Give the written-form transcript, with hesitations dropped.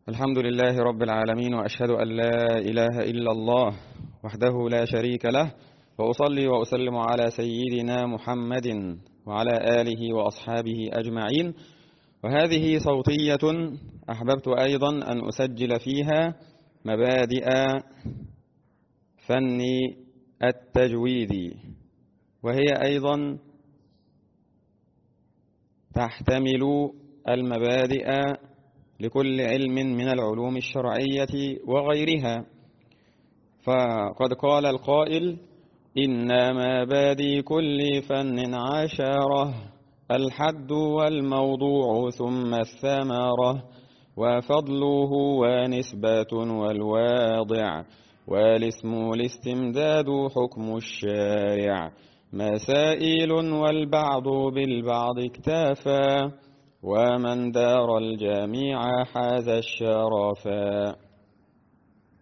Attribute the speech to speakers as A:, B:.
A: الحمد لله رب العالمين، وأشهد أن لا إله إلا الله وحده لا شريك له، وأصلي وأسلم على سيدنا محمد وعلى آله وأصحابه أجمعين. وهذه صوتية أحببت أيضا أن أسجل فيها مبادئ فن التجويد، وهي أيضا تحتمل المبادئ لكل علم من العلوم الشرعية وغيرها. فقد قال القائل: إن مبادئ كل فن عشرة، الحد والموضوع ثم الثمرة، وفضله ونسبة والواضع، والاسم الاستمداد حكم الشارع، مسائل والبعض بالبعض اكتفى، ومن دار الجميع حاز الشرفا.